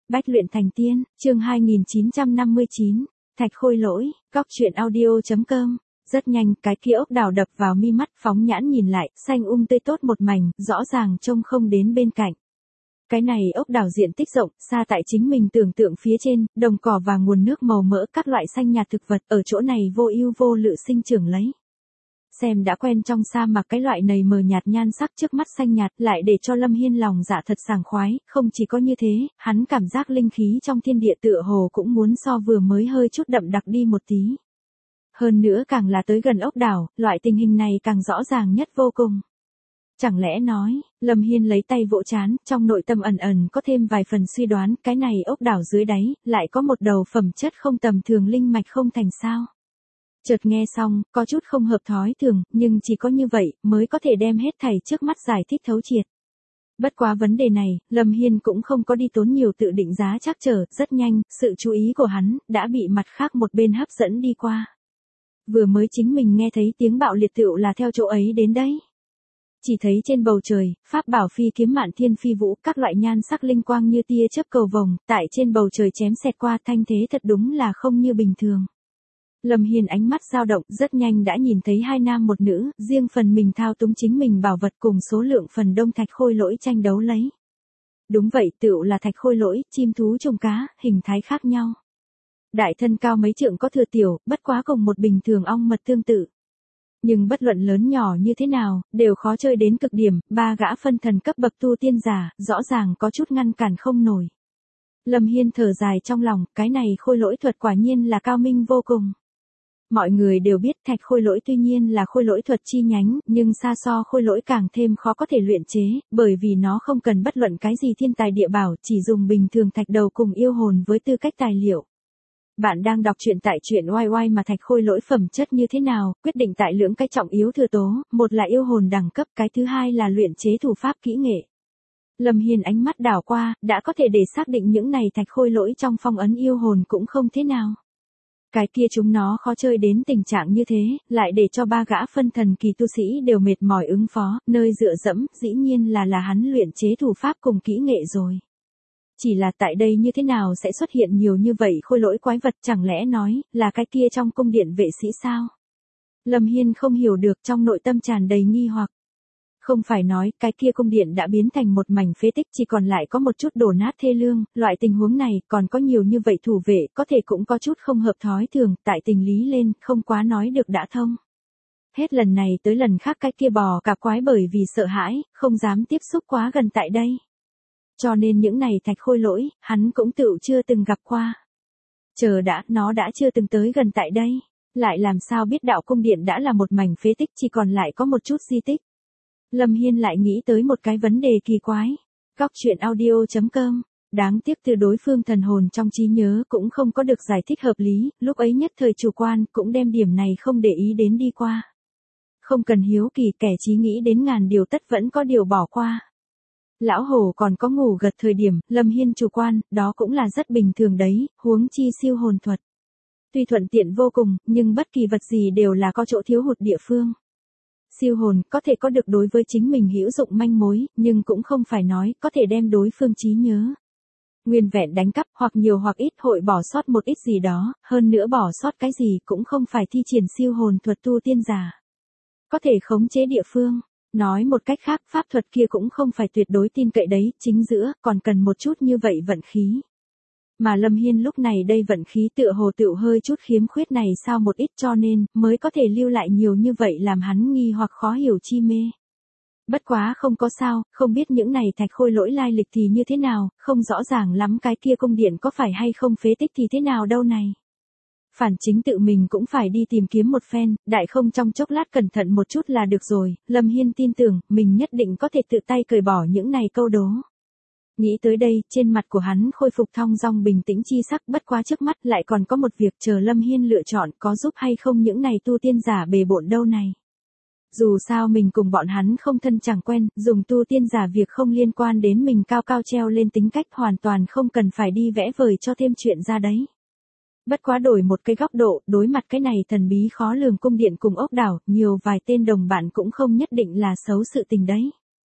Bách luyện thành tiên, chương 2959, Thạch Khôi Lỗi, góc truyện audio.com. Rất nhanh, cái kia ốc đào đập vào mi mắt, phóng nhãn nhìn lại, xanh tươi tốt một mảnh, rõ ràng trông không đến bên cạnh. Cái này ốc đào diện tích rộng, xa tại chính mình tưởng tượng phía trên, đồng cỏ và nguồn nước màu mỡ, các loại xanh nhạt thực vật ở chỗ này vô ưu vô lự sinh trưởng lấy. Xem đã quen trong sa mạc cái loại nầy mờ nhạt nhan sắc trước mắt xanh nhạt lại để cho Lâm Hiên lòng dạ thật sảng khoái, không chỉ có như thế, hắn cảm giác linh khí trong thiên địa tựa hồ cũng muốn so vừa mới hơi chút đậm đặc đi một tí. Hơn nữa càng là tới gần ốc đảo, loại tình hình này càng rõ ràng nhất vô cùng. Chẳng lẽ nói, Lâm Hiên lấy tay vỗ trán, trong nội tâm ẩn ẩn có thêm vài phần suy đoán, cái này ốc đảo dưới đáy, lại có một đầu phẩm chất không tầm thường linh mạch không thành sao. Chợt nghe xong, có chút không hợp thói thường, nhưng chỉ có như vậy, mới có thể đem hết thảy trước mắt giải thích thấu triệt. Bất quá vấn đề này, Lâm Hiên cũng không có đi tốn nhiều tự định giá trắc trở, rất nhanh, sự chú ý của hắn, đã bị mặt khác một bên hấp dẫn đi qua. Vừa mới chính mình nghe thấy tiếng bạo liệt tựu là theo chỗ ấy đến đấy. Chỉ thấy trên bầu trời, pháp bảo phi kiếm mạn thiên phi vũ, các loại nhan sắc linh quang như tia chớp cầu vồng, tại trên bầu trời chém xẹt qua, thanh thế thật đúng là không như bình thường. Lâm Hiên ánh mắt dao động, rất nhanh đã nhìn thấy hai nam một nữ, riêng phần mình thao túng chính mình bảo vật cùng số lượng phần đông Thạch Khôi Lỗi tranh đấu lấy. Đúng vậy, tựu là Thạch Khôi Lỗi, chim thú trùng cá, hình thái khác nhau. Đại thân cao mấy trượng có thừa tiểu, bất quá cùng một bình thường ong mật tương tự. Nhưng bất luận lớn nhỏ như thế nào, đều khó chơi đến cực điểm, ba gã phân thần cấp bậc tu tiên giả, rõ ràng có chút ngăn cản không nổi. Lâm Hiên thở dài trong lòng, cái này khôi lỗi thuật quả nhiên là cao minh vô cùng. Mọi người đều biết Thạch Khôi Lỗi tuy nhiên là khôi lỗi thuật chi nhánh, nhưng xa so khôi lỗi càng thêm khó có thể luyện chế, bởi vì nó không cần bất luận cái gì thiên tài địa bảo, chỉ dùng bình thường thạch đầu cùng yêu hồn với tư cách tài liệu. Bạn đang đọc truyện tại truyện YY mà Thạch Khôi Lỗi phẩm chất như thế nào, quyết định tại lưỡng cái trọng yếu thừa tố, một là yêu hồn đẳng cấp, cái thứ hai là luyện chế thủ pháp kỹ nghệ. Lâm Hiên ánh mắt đảo qua, đã có thể để xác định những này Thạch Khôi Lỗi trong phong ấn yêu hồn cũng không thế nào. Cái kia chúng nó khó chơi đến tình trạng như thế, lại để cho ba gã phân thần kỳ tu sĩ đều mệt mỏi ứng phó, nơi dựa dẫm, dĩ nhiên là hắn luyện chế thủ pháp cùng kỹ nghệ rồi. Chỉ là tại đây như thế nào sẽ xuất hiện nhiều như vậy khôi lỗi quái vật, chẳng lẽ nói, là cái kia trong cung điện vệ sĩ sao? Lâm Hiên không hiểu được, trong nội tâm tràn đầy nghi hoặc. Không phải nói, cái kia cung điện đã biến thành một mảnh phế tích, chỉ còn lại có một chút đổ nát thê lương, loại tình huống này, còn có nhiều như vậy thủ vệ, có thể cũng có chút không hợp thói thường, tại tình lý lên, không quá nói được đã thông. Hết lần này tới lần khác cái kia bò cả quái bởi vì sợ hãi, không dám tiếp xúc quá gần tại đây. Cho nên những này Thạch Khôi Lỗi, hắn cũng tựu chưa từng gặp qua. Chờ đã, nó đã chưa từng tới gần tại đây, lại làm sao biết đạo cung điện đã là một mảnh phế tích, chỉ còn lại có một chút di tích. Lâm Hiên lại nghĩ tới một cái vấn đề kỳ quái. Góc truyện audio.com. Đáng tiếc từ đối phương thần hồn trong trí nhớ cũng không có được giải thích hợp lý, lúc ấy nhất thời chủ quan cũng đem điểm này không để ý đến đi qua. Không cần hiếu kỳ, kẻ trí nghĩ đến ngàn điều tất vẫn có điều bỏ qua. Lão hổ còn có ngủ gật thời điểm, Lâm Hiên chủ quan, đó cũng là rất bình thường đấy, huống chi siêu hồn thuật. Tuy thuận tiện vô cùng, nhưng bất kỳ vật gì đều là có chỗ thiếu hụt địa phương. Siêu hồn có thể có được đối với chính mình hữu dụng manh mối, nhưng cũng không phải nói có thể đem đối phương trí nhớ nguyên vẹn đánh cắp, hoặc nhiều hoặc ít hội bỏ sót một ít gì đó, hơn nữa bỏ sót cái gì cũng không phải thi triển siêu hồn thuật tu tiên giả có thể khống chế địa phương. Nói một cách khác, pháp thuật kia cũng không phải tuyệt đối tin cậy đấy, chính giữa còn cần một chút như vậy vận khí. Mà Lâm Hiên lúc này đây vận khí tựa hồ tựu hơi chút khiếm khuyết này sao một ít, cho nên mới có thể lưu lại nhiều như vậy làm hắn nghi hoặc khó hiểu chi mê. Bất quá không có sao, không biết những này Thạch Khôi Lỗi lai lịch thì như thế nào, không rõ ràng lắm cái kia cung điện có phải hay không phế tích thì thế nào đâu này. Phản chính tự mình cũng phải đi tìm kiếm một phen, đại không trong chốc lát cẩn thận một chút là được rồi. Lâm Hiên tin tưởng, mình nhất định có thể tự tay cởi bỏ những này câu đố. Nghĩ tới đây, trên mặt của hắn khôi phục thong dong bình tĩnh chi sắc, bất quá trước mắt lại còn có một việc chờ Lâm Hiên lựa chọn, có giúp hay không những này tu tiên giả bề bộn đâu này. Dù sao mình cùng bọn hắn không thân chẳng quen, dùng tu tiên giả việc không liên quan đến mình cao cao treo lên tính cách, hoàn toàn không cần phải đi vẽ vời cho thêm chuyện ra đấy. Bất quá đổi một cái góc độ, đối mặt cái này thần bí khó lường cung điện cùng ốc đảo, nhiều vài tên đồng bạn cũng không nhất định là xấu sự tình đấy.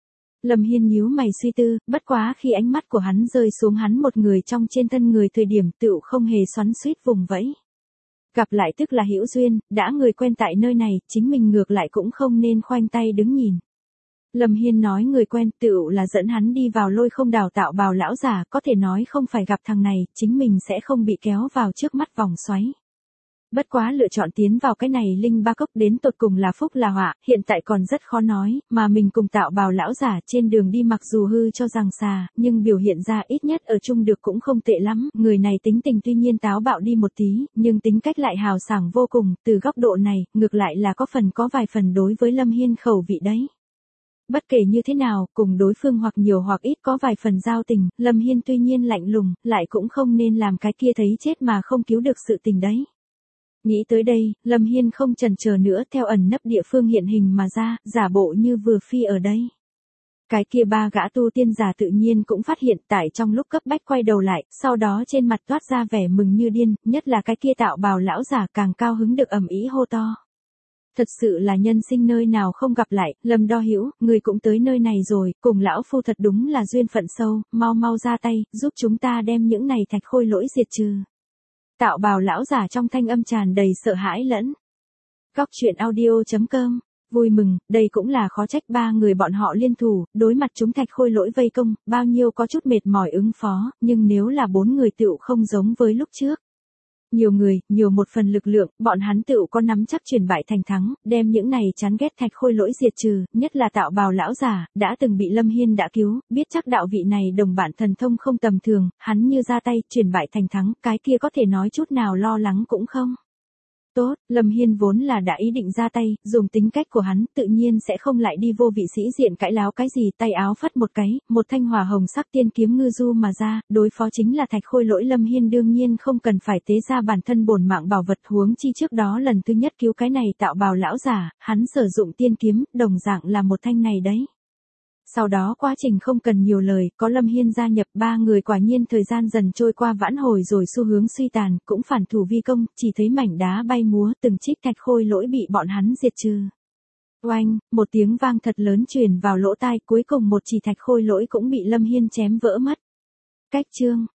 Lâm Hiên nhíu mày suy tư, bất quá khi ánh mắt của hắn rơi xuống hắn một người trong trên thân người thời điểm tựu không hề xoắn xuýt vùng vẫy. Gặp lại tức là hữu duyên, đã người quen tại nơi này, chính mình ngược lại cũng không nên khoanh tay đứng nhìn. Lâm Hiên nói người quen tựu là dẫn hắn đi vào lôi không đào tạo bào lão giả, có thể nói không phải gặp thằng này, chính mình sẽ không bị kéo vào trước mắt vòng xoáy. Bất quá lựa chọn tiến vào cái này linh ba cốc đến tột cùng là phúc là họa, hiện tại còn rất khó nói, mà mình cùng tạo bào lão giả trên đường đi mặc dù hư cho rằng xà, nhưng biểu hiện ra ít nhất ở chung được cũng không tệ lắm, người này tính tình tuy nhiên táo bạo đi một tí, nhưng tính cách lại hào sảng vô cùng, từ góc độ này, ngược lại là có vài phần đối với Lâm Hiên khẩu vị đấy. Bất kể như thế nào, cùng đối phương hoặc nhiều hoặc ít có vài phần giao tình, Lâm Hiên tuy nhiên lạnh lùng, lại cũng không nên làm cái kia thấy chết mà không cứu được sự tình đấy. Nghĩ tới đây, Lâm Hiên không chần chờ nữa theo ẩn nấp địa phương hiện hình mà ra, giả bộ như vừa phi ở đây. Cái kia ba gã tu tiên giả tự nhiên cũng phát hiện tại trong lúc cấp bách quay đầu lại, sau đó trên mặt toát ra vẻ mừng như điên, nhất là cái kia tạo bào lão giả càng cao hứng được ầm ĩ hô to. Thật sự là nhân sinh nơi nào không gặp lại, Lâm Đo Hữu, người cũng tới nơi này rồi, cùng lão phu thật đúng là duyên phận sâu, mau mau ra tay, giúp chúng ta đem những này thạch khôi lỗi diệt trừ. Tạo bào lão giả trong thanh âm tràn đầy sợ hãi lẫn. Góc truyện audio.com, vui mừng, đây cũng là khó trách ba người bọn họ liên thủ, đối mặt chúng thạch khôi lỗi vây công, bao nhiêu có chút mệt mỏi ứng phó, nhưng nếu là 4 người tựu không giống với lúc trước. Nhiều người, nhiều một phần lực lượng, bọn hắn tựu có nắm chắc chuyển bại thành thắng, đem những này chán ghét thạch khôi lỗi diệt trừ, nhất là tạo bào lão giả, đã từng bị Lâm Hiên đã cứu, biết chắc đạo vị này đồng bạn thần thông không tầm thường, hắn như ra tay, chuyển bại thành thắng, cái kia có thể nói chút nào lo lắng cũng không. Tốt, Lâm Hiên vốn là đã ý định ra tay, dùng tính cách của hắn, tự nhiên sẽ không lại đi vô vị sĩ diện cãi láo cái gì, tay áo phất một cái, một thanh hỏa hồng sắc tiên kiếm ngư du mà ra, đối phó chính là thạch khôi lỗi. Lâm Hiên đương nhiên không cần phải tế ra bản thân bổn mạng bảo vật, huống chi trước đó lần thứ nhất cứu cái này tạo bào lão giả, hắn sử dụng tiên kiếm, đồng dạng là một thanh này đấy. Sau đó quá trình không cần nhiều lời, có Lâm Hiên gia nhập, ba người quả nhiên thời gian dần trôi qua vãn hồi rồi xu hướng suy tàn, cũng phản thủ vi công, chỉ thấy mảnh đá bay múa, từng trích thạch khôi lỗi bị bọn hắn diệt trừ. Oanh, một tiếng vang thật lớn truyền vào lỗ tai, cuối cùng một chỉ thạch khôi lỗi cũng bị Lâm Hiên chém vỡ mất. Cách chương